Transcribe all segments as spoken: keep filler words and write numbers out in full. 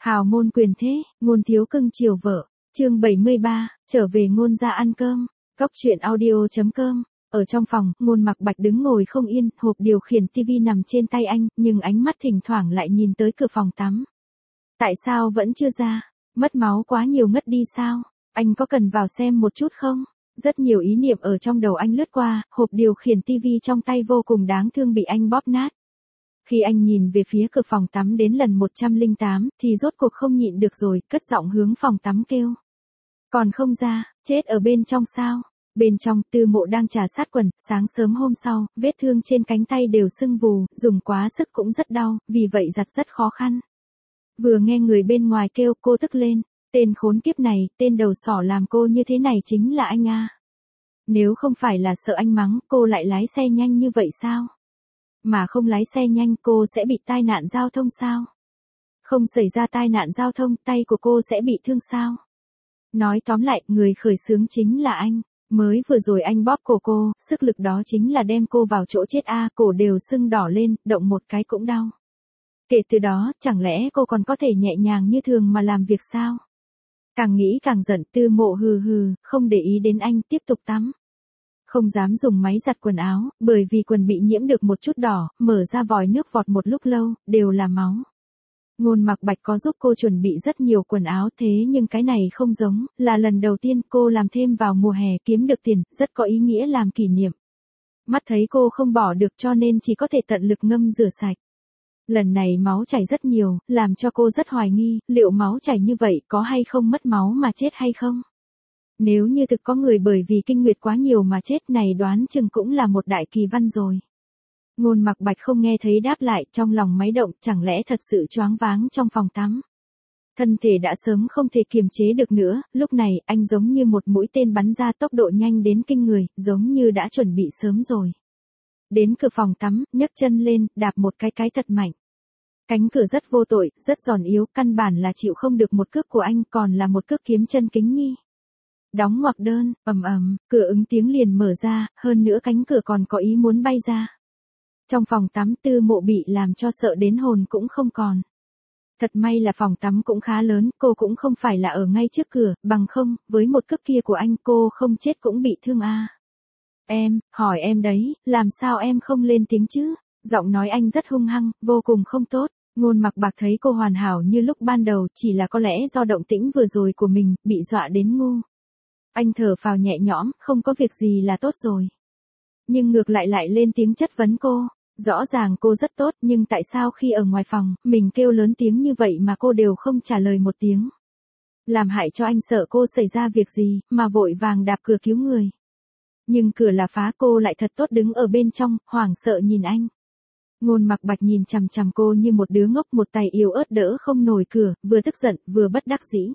Hào môn quyền thế, ngôn thiếu cưng chiều vợ. Chương bảy mươi ba, trở về ngôn ra ăn cơm. Cóc truyện audio.com. Ở trong phòng, Ngôn Mặc Bạch đứng ngồi không yên, hộp điều khiển tivi nằm trên tay anh, nhưng ánh mắt thỉnh thoảng lại nhìn tới cửa phòng tắm. Tại sao vẫn chưa ra? Mất máu quá nhiều ngất đi sao? Anh có cần vào xem một chút không? Rất nhiều ý niệm ở trong đầu anh lướt qua, hộp điều khiển tivi trong tay vô cùng đáng thương bị anh bóp nát. Khi anh nhìn về phía cửa phòng tắm đến lần một trăm lẻ tám, thì rốt cuộc không nhịn được rồi, cất giọng hướng phòng tắm kêu. Còn không ra, chết ở bên trong sao? Bên trong, Tư Mộ đang trà sát quần, sáng sớm hôm sau, vết thương trên cánh tay đều sưng vù, dùng quá sức cũng rất đau, vì vậy giặt rất khó khăn. Vừa nghe người bên ngoài kêu, cô tức lên. Tên khốn kiếp này, tên đầu sỏ làm cô như thế này chính là anh à. Nếu không phải là sợ anh mắng, cô lại lái xe nhanh như vậy sao? Mà không lái xe nhanh cô sẽ bị tai nạn giao thông sao? Không xảy ra tai nạn giao thông, tay của cô sẽ bị thương sao? Nói tóm lại, người khởi xướng chính là anh. Mới vừa rồi anh bóp cổ cô, sức lực đó chính là đem cô vào chỗ chết a, cổ đều sưng đỏ lên, động một cái cũng đau. Kể từ đó, chẳng lẽ cô còn có thể nhẹ nhàng như thường mà làm việc sao? Càng nghĩ càng giận, Tư Mộ hừ hừ, không để ý đến anh, tiếp tục tắm. Không dám dùng máy giặt quần áo, bởi vì quần bị nhiễm được một chút đỏ, mở ra vòi nước vọt một lúc lâu, đều là máu. Ngôn Mặc Bạch có giúp cô chuẩn bị rất nhiều quần áo, thế nhưng cái này không giống, là lần đầu tiên cô làm thêm vào mùa hè kiếm được tiền, rất có ý nghĩa làm kỷ niệm. Mắt thấy cô không bỏ được cho nên chỉ có thể tận lực ngâm rửa sạch. Lần này máu chảy rất nhiều, làm cho cô rất hoài nghi, liệu máu chảy như vậy có hay không mất máu mà chết hay không? Nếu như thực có người bởi vì kinh nguyệt quá nhiều mà chết này đoán chừng cũng là một đại kỳ văn rồi. Ngôn Mặc Bạch không nghe thấy đáp lại, trong lòng máy động, chẳng lẽ thật sự choáng váng trong phòng tắm. Thân thể đã sớm không thể kiềm chế được nữa, lúc này anh giống như một mũi tên bắn ra tốc độ nhanh đến kinh người, giống như đã chuẩn bị sớm rồi. Đến cửa phòng tắm, nhấc chân lên, đạp một cái cái thật mạnh. Cánh cửa rất vô tội, rất giòn yếu, căn bản là chịu không được một cước của anh, còn là một cước kiếm chân kính nhi. Đóng ngoặc đơn, ầm ầm, cửa ứng tiếng liền mở ra, hơn nữa cánh cửa còn có ý muốn bay ra. Trong phòng tắm, Tư Mộ bị làm cho sợ đến hồn cũng không còn. Thật may là phòng tắm cũng khá lớn, cô cũng không phải là ở ngay trước cửa, bằng không, với một cước kia của anh cô không chết cũng bị thương à. Em, hỏi em đấy, làm sao em không lên tiếng chứ? Giọng nói anh rất hung hăng, vô cùng không tốt. Ngôn Mặc Bạch thấy cô hoàn hảo như lúc ban đầu, chỉ là có lẽ do động tĩnh vừa rồi của mình, bị dọa đến ngu. Anh thở phào nhẹ nhõm, không có việc gì là tốt rồi. Nhưng ngược lại lại lên tiếng chất vấn cô. Rõ ràng cô rất tốt, nhưng tại sao khi ở ngoài phòng, mình kêu lớn tiếng như vậy mà cô đều không trả lời một tiếng. Làm hại cho anh sợ cô xảy ra việc gì, mà vội vàng đạp cửa cứu người. Nhưng cửa là phá, cô lại thật tốt đứng ở bên trong, hoảng sợ nhìn anh. Ngôn Mặc Bạch nhìn chằm chằm cô như một đứa ngốc, một tay yếu ớt đỡ không nổi cửa, vừa tức giận, vừa bất đắc dĩ.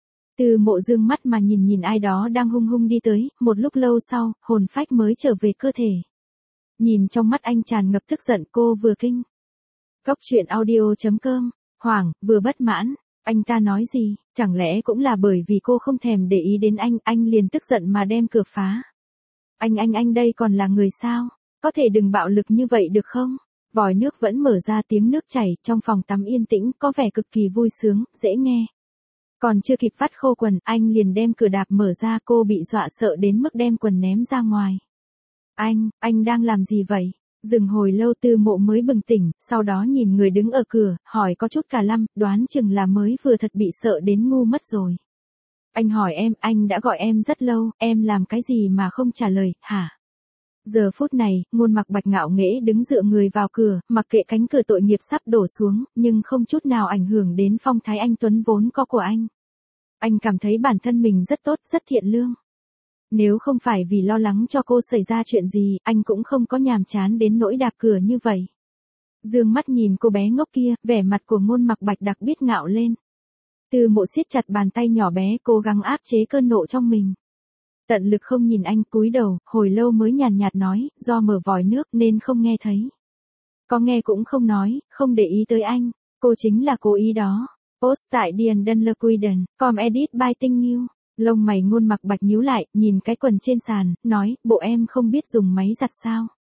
Tư Mộ dương mắt mà nhìn nhìn ai đó đang hung hung đi tới, một lúc lâu sau, hồn phách mới trở về cơ thể. Nhìn trong mắt anh tràn ngập tức giận, cô vừa kinh. Cóc truyện audio.com, hoảng, vừa bất mãn, anh ta nói gì, chẳng lẽ cũng là bởi vì cô không thèm để ý đến anh, anh liền tức giận mà đem cửa phá. Anh anh anh đây còn là người sao, có thể đừng bạo lực như vậy được không? Vòi nước vẫn mở ra, tiếng nước chảy, trong phòng tắm yên tĩnh, có vẻ cực kỳ vui sướng, dễ nghe. Còn chưa kịp vắt khô quần, anh liền đem cửa đạp mở ra, cô bị dọa sợ đến mức đem quần ném ra ngoài. Anh, anh đang làm gì vậy? Dừng hồi lâu Tư Mộ mới bừng tỉnh, sau đó nhìn người đứng ở cửa, hỏi có chút cả lăm, đoán chừng là mới vừa thật bị sợ đến ngu mất rồi. Anh hỏi em, anh đã gọi em rất lâu, em làm cái gì mà không trả lời, hả? Giờ phút này, Ngôn Mặc Bạch ngạo nghễ đứng dựa người vào cửa, mặc kệ cánh cửa tội nghiệp sắp đổ xuống, nhưng không chút nào ảnh hưởng đến phong thái anh tuấn vốn có của anh. Anh cảm thấy bản thân mình rất tốt, rất thiện lương. Nếu không phải vì lo lắng cho cô xảy ra chuyện gì, anh cũng không có nhàm chán đến nỗi đạp cửa như vậy. Dương mắt nhìn cô bé ngốc kia, vẻ mặt của Ngôn Mặc Bạch đặc biệt ngạo lên. Tư Mộ siết chặt bàn tay nhỏ bé, cố gắng áp chế cơn nộ trong mình. Tận lực không nhìn anh, cúi đầu, hồi lâu mới nhàn nhạt nói, do mở vòi nước nên không nghe thấy. Có nghe cũng không nói, không để ý tới anh, cô chính là cố ý đó. Post tại Điền Đân Lơ Quiden, com edit by Tinh Nghiêu. Lông mày Ngôn Mặc Bạch nhíu lại, nhìn cái quần trên sàn, nói, bộ em không biết dùng máy giặt sao?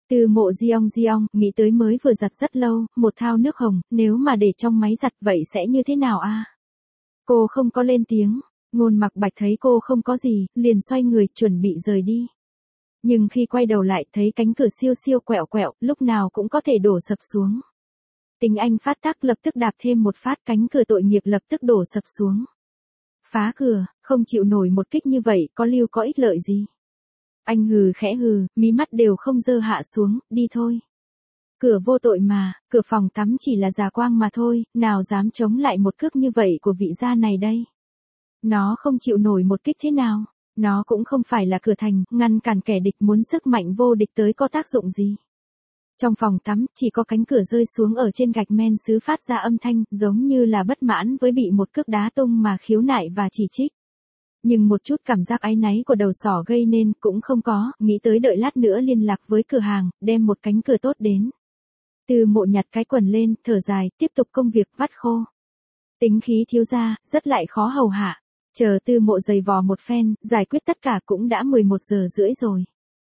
Từ Mộ giong giong, nghĩ tới mới vừa giặt rất lâu, một thao nước hồng, nếu mà để trong máy giặt vậy sẽ như thế nào a? Cô không có lên tiếng, Ngôn Mặc Bạch thấy cô không có gì, liền xoay người chuẩn bị rời đi. Nhưng khi quay đầu lại thấy cánh cửa siêu siêu quẹo quẹo, lúc nào cũng có thể đổ sập xuống. Tính anh phát tác lập tức đạp thêm một phát, cánh cửa tội nghiệp lập tức đổ sập xuống. Phá cửa, không chịu nổi một kích như vậy, có lưu có ích lợi gì. Anh hừ khẽ hừ, mí mắt đều không dơ hạ xuống, đi thôi. Cửa vô tội mà, cửa phòng tắm chỉ là già quang mà thôi, nào dám chống lại một cước như vậy của vị gia này đây. Nó không chịu nổi một kích thế nào, nó cũng không phải là cửa thành, ngăn cản kẻ địch muốn sức mạnh vô địch tới có tác dụng gì. Trong phòng tắm, chỉ có cánh cửa rơi xuống ở trên gạch men sứ phát ra âm thanh, giống như là bất mãn với bị một cước đá tung mà khiếu nại và chỉ trích. Nhưng một chút cảm giác áy náy của đầu sỏ gây nên cũng không có, nghĩ tới đợi lát nữa liên lạc với cửa hàng, đem một cánh cửa tốt đến. Từ Mộ nhặt cái quần lên, thở dài, tiếp tục công việc vắt khô. Tính khí thiếu gia, rất lại khó hầu hạ. Chờ Từ Mộ giày vò một phen, giải quyết tất cả cũng đã mười một giờ rưỡi rồi.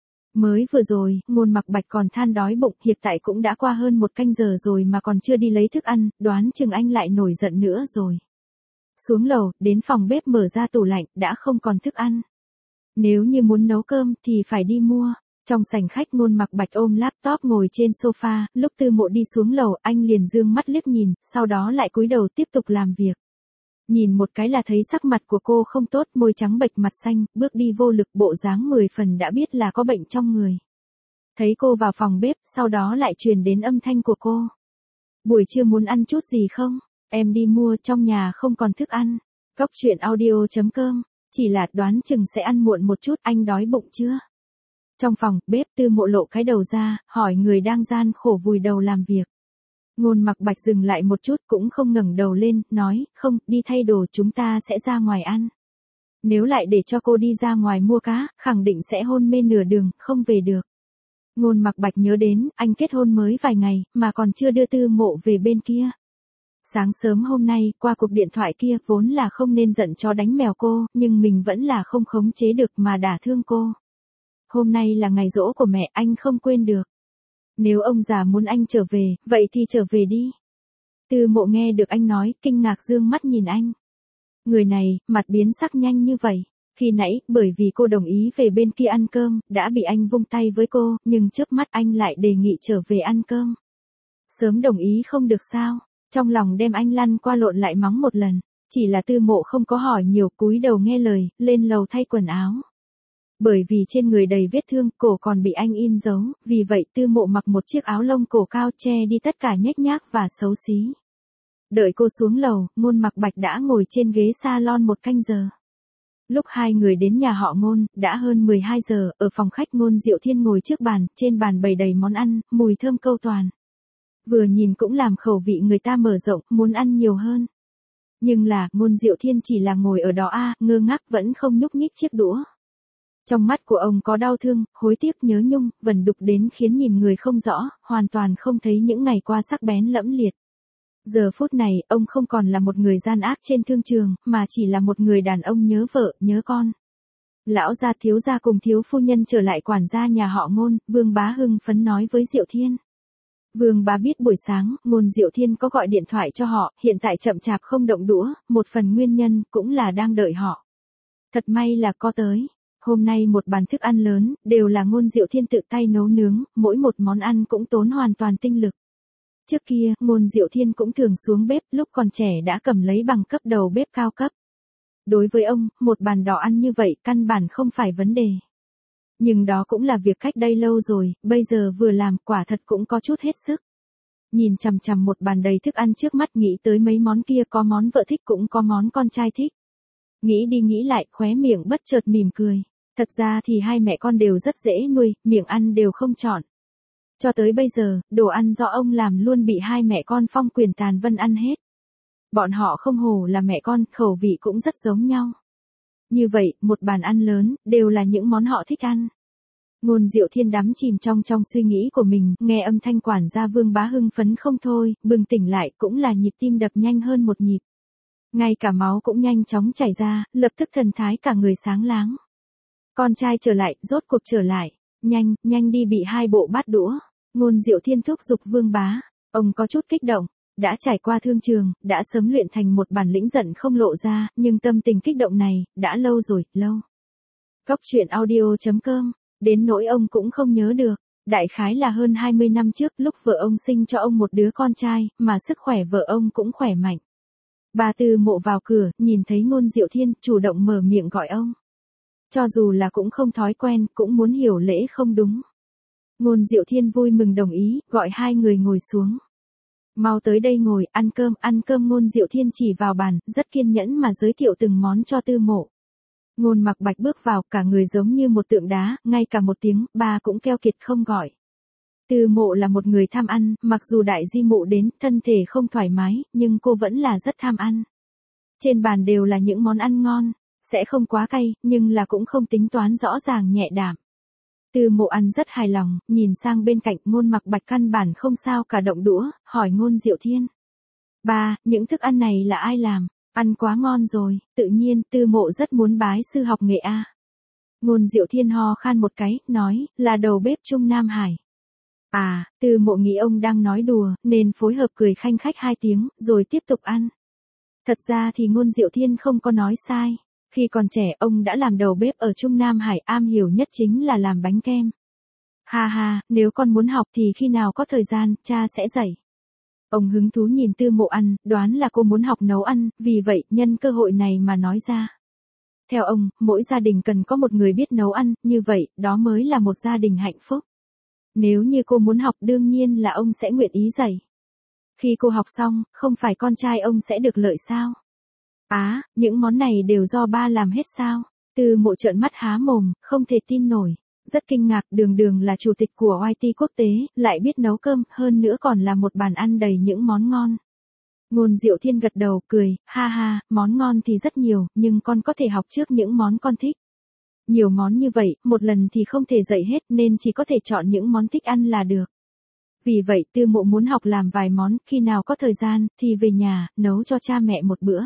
Mới vừa rồi, Ngôn Mặc Bạch còn than đói bụng, hiện tại cũng đã qua hơn một canh giờ rồi mà còn chưa đi lấy thức ăn, đoán chừng anh lại nổi giận nữa rồi. Xuống lầu, đến phòng bếp mở ra tủ lạnh, đã không còn thức ăn. Nếu như muốn nấu cơm thì phải đi mua. Trong sảnh khách, Ngôn Mặc Bạch ôm laptop ngồi trên sofa, lúc Từ Mộ đi xuống lầu, anh liền dương mắt liếc nhìn, sau đó lại cúi đầu tiếp tục làm việc. Nhìn một cái là thấy sắc mặt của cô không tốt, môi trắng bệch mặt xanh, bước đi vô lực, bộ dáng mười phần đã biết là có bệnh trong người. Thấy cô vào phòng bếp, sau đó lại truyền đến âm thanh của cô. Buổi trưa muốn ăn chút gì không? Em đi mua, trong nhà không còn thức ăn. Góc truyện audio chấm com, chỉ là đoán chừng sẽ ăn muộn một chút, anh đói bụng chưa? Trong phòng, bếp, Từ Mộ lộ cái đầu ra, hỏi người đang gian khổ vùi đầu làm việc. Ngôn Mặc Bạch dừng lại một chút cũng không ngẩng đầu lên, nói, không, đi thay đồ, chúng ta sẽ ra ngoài ăn. Nếu lại để cho cô đi ra ngoài mua cá, khẳng định sẽ hôn mê nửa đường, không về được. Ngôn Mặc Bạch nhớ đến, anh kết hôn mới vài ngày, mà còn chưa đưa Từ Mộ về bên kia. Sáng sớm hôm nay, qua cuộc điện thoại kia, vốn là không nên giận chó đánh mèo cô, nhưng mình vẫn là không khống chế được mà đả thương cô. Hôm nay là ngày giỗ của mẹ, anh không quên được. Nếu ông già muốn anh trở về, vậy thì trở về đi. Từ Mộ nghe được anh nói, kinh ngạc dương mắt nhìn anh. Người này, mặt biến sắc nhanh như vậy. Khi nãy, bởi vì cô đồng ý về bên kia ăn cơm, đã bị anh vung tay với cô, nhưng chớp mắt anh lại đề nghị trở về ăn cơm. Sớm đồng ý không được sao? Trong lòng đem anh lăn qua lộn lại mắng một lần. Chỉ là Từ Mộ không có hỏi nhiều, cúi đầu nghe lời, lên lầu thay quần áo. Bởi vì trên người đầy vết thương, cổ còn bị anh in dấu, vì vậy Từ Mộ mặc một chiếc áo lông cổ cao che đi tất cả nhếch nhác và xấu xí. Đợi cô xuống lầu, Ngôn Mặc Bạch đã ngồi trên ghế salon một canh giờ. Lúc hai người đến nhà họ Ngôn, đã hơn mười hai giờ, ở phòng khách Ngôn Diệu Thiên ngồi trước bàn, trên bàn bày đầy món ăn, mùi thơm câu toàn. Vừa nhìn cũng làm khẩu vị người ta mở rộng, muốn ăn nhiều hơn. Nhưng là, Ngôn Diệu Thiên chỉ là ngồi ở đó a, ngơ ngác vẫn không nhúc nhích chiếc đũa. Trong mắt của ông có đau thương, hối tiếc, nhớ nhung, vẩn đục đến khiến nhìn người không rõ, hoàn toàn không thấy những ngày qua sắc bén lẫm liệt. Giờ phút này, ông không còn là một người gian ác trên thương trường, mà chỉ là một người đàn ông nhớ vợ, nhớ con. Lão gia thiếu gia cùng thiếu phu nhân trở lại quản gia nhà họ Ngôn, Vương Bá hưng phấn nói với Diệu Thiên. Vương Bá biết buổi sáng, Ngôn Diệu Thiên có gọi điện thoại cho họ, hiện tại chậm chạp không động đũa, một phần nguyên nhân cũng là đang đợi họ. Thật may là có tới. Hôm nay một bàn thức ăn lớn, đều là Ngôn Diệu Thiên tự tay nấu nướng, mỗi một món ăn cũng tốn hoàn toàn tinh lực. Trước kia, Ngôn Diệu Thiên cũng thường xuống bếp, lúc còn trẻ đã cầm lấy bằng cấp đầu bếp cao cấp. Đối với ông, một bàn đỏ ăn như vậy căn bản không phải vấn đề. Nhưng đó cũng là việc cách đây lâu rồi, bây giờ vừa làm quả thật cũng có chút hết sức. Nhìn chằm chằm một bàn đầy thức ăn trước mắt, nghĩ tới mấy món kia, có món vợ thích cũng có món con trai thích. Nghĩ đi nghĩ lại, khóe miệng bất chợt mỉm cười. Thật ra thì hai mẹ con đều rất dễ nuôi, miệng ăn đều không chọn. Cho tới bây giờ, đồ ăn do ông làm luôn bị hai mẹ con Phong Quyền Tàn Vân ăn hết. Bọn họ không hổ là mẹ con, khẩu vị cũng rất giống nhau. Như vậy, một bàn ăn lớn, đều là những món họ thích ăn. Ngôn Diệu Thiên đắm chìm trong trong suy nghĩ của mình, nghe âm thanh quản gia Vương Bá hưng phấn không thôi, bừng tỉnh lại cũng là nhịp tim đập nhanh hơn một nhịp. Ngay cả máu cũng nhanh chóng chảy ra, lập tức thần thái cả người sáng láng. Con trai trở lại, rốt cuộc trở lại. Nhanh, nhanh đi bị hai bộ bát đũa. Ngôn Diệu Thiên thúc giục Vương Bá. Ông có chút kích động. Đã trải qua thương trường, đã sớm luyện thành một bản lĩnh giận không lộ ra, nhưng tâm tình kích động này, đã lâu rồi, lâu. Cóc truyện audio chấm com, đến nỗi ông cũng không nhớ được. Đại khái là hơn hai mươi năm trước, lúc vợ ông sinh cho ông một đứa con trai, mà sức khỏe vợ ông cũng khỏe mạnh. Bà Từ Mộ vào cửa, nhìn thấy Ngôn Diệu Thiên, chủ động mở miệng gọi ông. Cho dù là cũng không thói quen, cũng muốn hiểu lễ không đúng. Ngôn Diệu Thiên vui mừng đồng ý, gọi hai người ngồi xuống. Mau tới đây ngồi, ăn cơm, ăn cơm. Ngôn Diệu Thiên chỉ vào bàn, rất kiên nhẫn mà giới thiệu từng món cho Tư Mộ. Ngôn Mặc Bạch bước vào, cả người giống như một tượng đá, ngay cả một tiếng, ba cũng keo kiệt không gọi. Tư Mộ là một người tham ăn, mặc dù đại di mụ đến, thân thể không thoải mái, nhưng cô vẫn là rất tham ăn. Trên bàn đều là những món ăn ngon, sẽ không quá cay, nhưng là cũng không tính toán rõ ràng nhẹ đạm. Tư Mộ ăn rất hài lòng, nhìn sang bên cạnh. Ngôn Mặc Bạch căn bản không sao cả động đũa, hỏi Ngôn Diệu Thiên. Ba, những thức ăn này là ai làm? Ăn quá ngon rồi, tự nhiên, Tư Mộ rất muốn bái sư học nghệ a. Ngôn Diệu Thiên ho khan một cái, nói, là đầu bếp Trung Nam Hải. À, Tư Mộ nghĩ ông đang nói đùa, nên phối hợp cười khanh khách hai tiếng, rồi tiếp tục ăn. Thật ra thì Ngôn Diệu Thiên không có nói sai. Khi còn trẻ ông đã làm đầu bếp ở Trung Nam Hải, am hiểu nhất chính là làm bánh kem. Ha ha, nếu con muốn học thì khi nào có thời gian, cha sẽ dạy. Ông hứng thú nhìn Tư Mộ ăn, đoán là cô muốn học nấu ăn, vì vậy nhân cơ hội này mà nói ra. Theo ông, mỗi gia đình cần có một người biết nấu ăn, như vậy, đó mới là một gia đình hạnh phúc. Nếu như cô muốn học đương nhiên là ông sẽ nguyện ý dạy. Khi cô học xong, không phải con trai ông sẽ được lợi sao? Á, à, những món này đều do ba làm hết sao? Tư Mộ trợn mắt há mồm, không thể tin nổi. Rất kinh ngạc, đường đường là chủ tịch của i tê quốc tế, lại biết nấu cơm, hơn nữa còn là một bàn ăn đầy những món ngon. Ngôn Diệu Thiên gật đầu, cười, ha ha, món ngon thì rất nhiều, nhưng con có thể học trước những món con thích. Nhiều món như vậy, một lần thì không thể dạy hết nên chỉ có thể chọn những món thích ăn là được. Vì vậy Tư Mộ muốn học làm vài món, khi nào có thời gian, thì về nhà, nấu cho cha mẹ một bữa.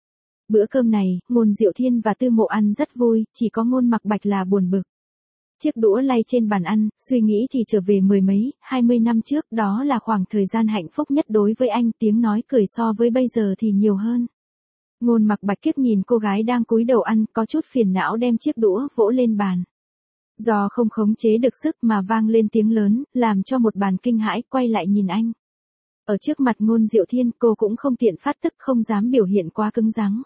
Bữa cơm này, Ngôn Diệu Thiên và Tư Mộ ăn rất vui, chỉ có Ngôn Mặc Bạch là buồn bực. Chiếc đũa lay trên bàn ăn, suy nghĩ thì trở về mười mấy, hai mươi năm trước, đó là khoảng thời gian hạnh phúc nhất đối với anh, tiếng nói cười so với bây giờ thì nhiều hơn. Ngôn Mặc Bạch kiếp nhìn cô gái đang cúi đầu ăn, có chút phiền não đem chiếc đũa vỗ lên bàn. Do không khống chế được sức mà vang lên tiếng lớn, làm cho một bàn kinh hãi, quay lại nhìn anh. Ở trước mặt Ngôn Diệu Thiên, cô cũng không tiện phát tức, không dám biểu hiện quá cứng rắn.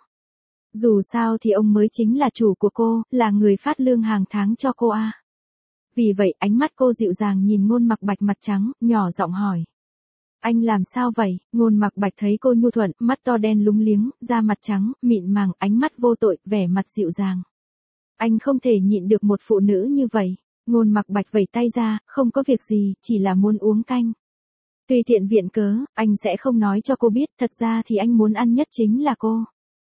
Dù sao thì ông mới chính là chủ của cô, là người phát lương hàng tháng cho cô a. À. Vì vậy ánh mắt cô dịu dàng nhìn Ngôn Mặc Bạch mặt trắng, nhỏ giọng hỏi. Anh làm sao vậy? Ngôn Mặc Bạch thấy cô nhu thuận, mắt to đen lúng liếng, da mặt trắng, mịn màng, ánh mắt vô tội, vẻ mặt dịu dàng. Anh không thể nhịn được một phụ nữ như vậy. Ngôn Mặc Bạch vẩy tay ra, không có việc gì, chỉ là muốn uống canh. Tùy tiện viện cớ, anh sẽ không nói cho cô biết, thật ra thì anh muốn ăn nhất chính là cô.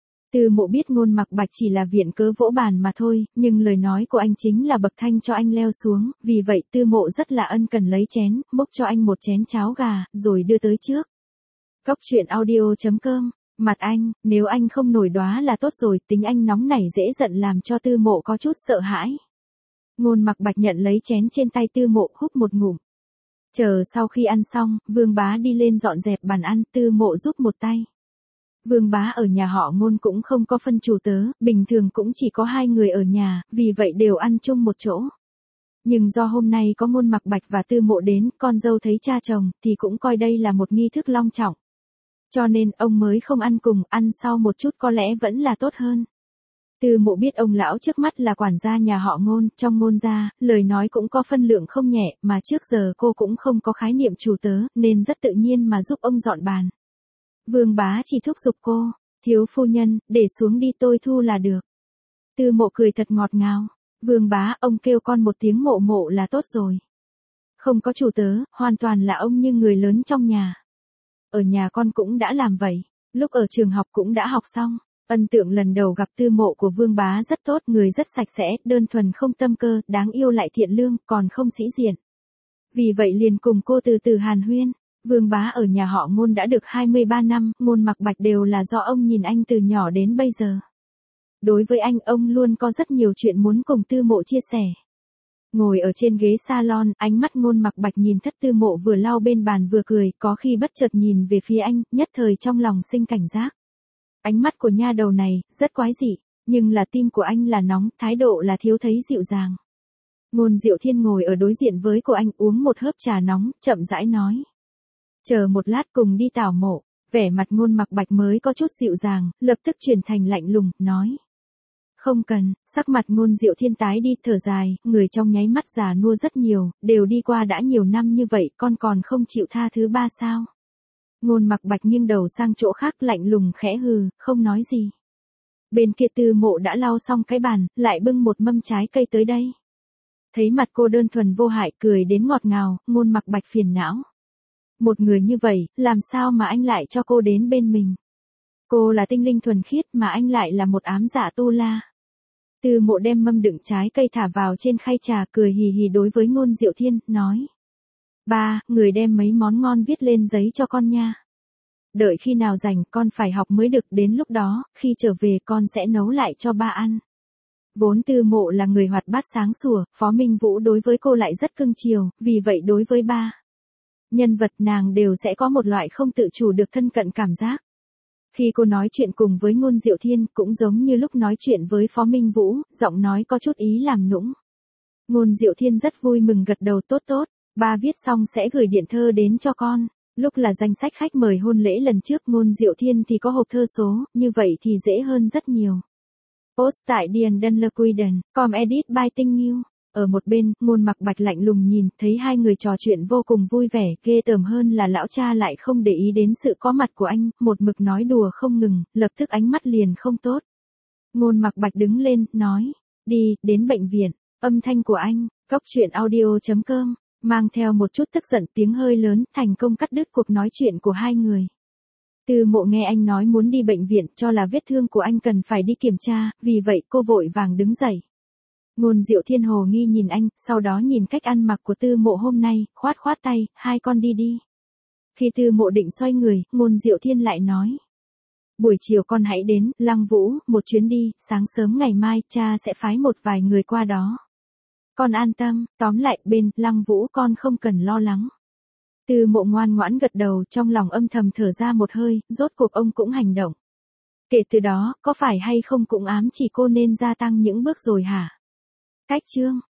Tư Mộ biết Ngôn Mặc Bạch chỉ là viện cớ vỗ bàn mà thôi, nhưng lời nói của anh chính là bậc thang cho anh leo xuống, vì vậy Tư Mộ rất là ân cần lấy chén, múc cho anh một chén cháo gà, rồi đưa tới trước. Cóc truyện audio chấm com, mặt anh, nếu anh không nổi đoá là tốt rồi, tính anh nóng nảy dễ giận làm cho Tư Mộ có chút sợ hãi. Ngôn Mặc Bạch nhận lấy chén trên tay Tư Mộ, húp một ngụm. Chờ sau khi ăn xong, Vương Bá đi lên dọn dẹp bàn ăn, Tư Mộ giúp một tay. Vương Bá ở nhà họ Ngôn cũng không có phân chủ tớ, bình thường cũng chỉ có hai người ở nhà, vì vậy đều ăn chung một chỗ. Nhưng do hôm nay có Ngôn Mặc Bạch và Tư Mộ đến, con dâu thấy cha chồng, thì cũng coi đây là một nghi thức long trọng. Cho nên ông mới không ăn cùng, ăn sau một chút có lẽ vẫn là tốt hơn. Tư Mộ biết ông lão trước mắt là quản gia nhà họ Ngôn, trong Ngôn gia, lời nói cũng có phân lượng không nhẹ, mà trước giờ cô cũng không có khái niệm chủ tớ, nên rất tự nhiên mà giúp ông dọn bàn. Vương Bá chỉ thúc giục cô, thiếu phu nhân, để xuống đi tôi thu là được. Tư Mộ cười thật ngọt ngào. Vương Bá, ông kêu con một tiếng Mộ Mộ là tốt rồi. Không có chủ tớ, hoàn toàn là ông như người lớn trong nhà. Ở nhà con cũng đã làm vậy, lúc ở trường học cũng đã học xong. Ấn tượng lần đầu gặp Tư Mộ của Vương Bá rất tốt, người rất sạch sẽ, đơn thuần không tâm cơ, đáng yêu lại thiện lương, còn không sĩ diện. Vì vậy liền cùng cô từ từ hàn huyên. Vương Bá ở nhà họ Ngôn đã được hai mươi ba năm, Ngôn Mặc Bạch đều là do ông nhìn anh từ nhỏ đến bây giờ. Đối với anh, ông luôn có rất nhiều chuyện muốn cùng Tư Mộ chia sẻ. Ngồi ở trên ghế salon, ánh mắt Ngôn Mặc Bạch nhìn Thất Tư Mộ vừa lau bên bàn vừa cười, có khi bất chợt nhìn về phía anh, nhất thời trong lòng sinh cảnh giác. Ánh mắt của nha đầu này, rất quái dị, nhưng là tim của anh là nóng, thái độ là thiếu thấy dịu dàng. Ngôn Diệu Thiên ngồi ở đối diện với cô anh uống một hớp trà nóng, chậm rãi nói. Chờ một lát cùng đi tảo mộ, vẻ mặt Ngôn Mặc Bạch mới có chút dịu dàng, lập tức chuyển thành lạnh lùng, nói. Không cần, sắc mặt Ngôn Diệu Thiên tái đi, thở dài, người trong nháy mắt già nua rất nhiều, đều đi qua đã nhiều năm như vậy, con còn không chịu tha thứ ba sao? Ngôn Mặc Bạch nghiêng đầu sang chỗ khác lạnh lùng khẽ hừ, không nói gì. Bên kia Tư Mộ đã lau xong cái bàn, lại bưng một mâm trái cây tới đây. Thấy mặt cô đơn thuần vô hại cười đến ngọt ngào, Ngôn Mặc Bạch phiền não. Một người như vậy, làm sao mà anh lại cho cô đến bên mình? Cô là tinh linh thuần khiết mà anh lại là một ám dạ tu la. Tư Mộ đem mâm đựng trái cây thả vào trên khay trà, cười hì hì đối với Ngôn Diệu Thiên, nói. Ba, người đem mấy món ngon viết lên giấy cho con nha. Đợi khi nào rảnh con phải học mới được, đến lúc đó, khi trở về con sẽ nấu lại cho ba ăn. Vốn Tư Mộ là người hoạt bát sáng sủa, Phó Minh Vũ đối với cô lại rất cưng chiều, vì vậy đối với ba nhân vật nàng đều sẽ có một loại không tự chủ được thân cận cảm giác. Khi cô nói chuyện cùng với Ngôn Diệu Thiên cũng giống như lúc nói chuyện với Phó Minh Vũ, giọng nói có chút ý làm nũng. Ngôn Diệu Thiên rất vui mừng gật đầu tốt tốt, ba viết xong sẽ gửi điện thơ đến cho con. Lúc là danh sách khách mời hôn lễ lần trước Ngôn Diệu Thiên thì có hộp thơ số, như vậy thì dễ hơn rất nhiều. Post tại Dian Dunlequiden, com edit by Tinh Nghiêu. Ở một bên, Ngôn Mặc Bạch lạnh lùng nhìn, thấy hai người trò chuyện vô cùng vui vẻ, ghê tởm hơn là lão cha lại không để ý đến sự có mặt của anh, một mực nói đùa không ngừng, lập tức ánh mắt liền không tốt. Ngôn Mặc Bạch đứng lên, nói, đi, đến bệnh viện, âm thanh của anh, góc truyện audio chấm com, mang theo một chút tức giận tiếng hơi lớn, thành công cắt đứt cuộc nói chuyện của hai người. Tư Mộ nghe anh nói muốn đi bệnh viện, cho là vết thương của anh cần phải đi kiểm tra, vì vậy cô vội vàng đứng dậy. Ngôn Diệu Thiên hồ nghi nhìn anh, sau đó nhìn cách ăn mặc của Tư Mộ hôm nay, khoát khoát tay, hai con đi đi. Khi Tư Mộ định xoay người, Ngôn Diệu Thiên lại nói. Buổi chiều con hãy đến, Lăng Vũ, một chuyến đi, sáng sớm ngày mai, cha sẽ phái một vài người qua đó. Con an tâm, tóm lại, bên, Lăng Vũ con không cần lo lắng. Tư Mộ ngoan ngoãn gật đầu, trong lòng âm thầm thở ra một hơi, rốt cuộc ông cũng hành động. Kể từ đó, có phải hay không cũng ám chỉ cô nên gia tăng những bước rồi hả? Cách chương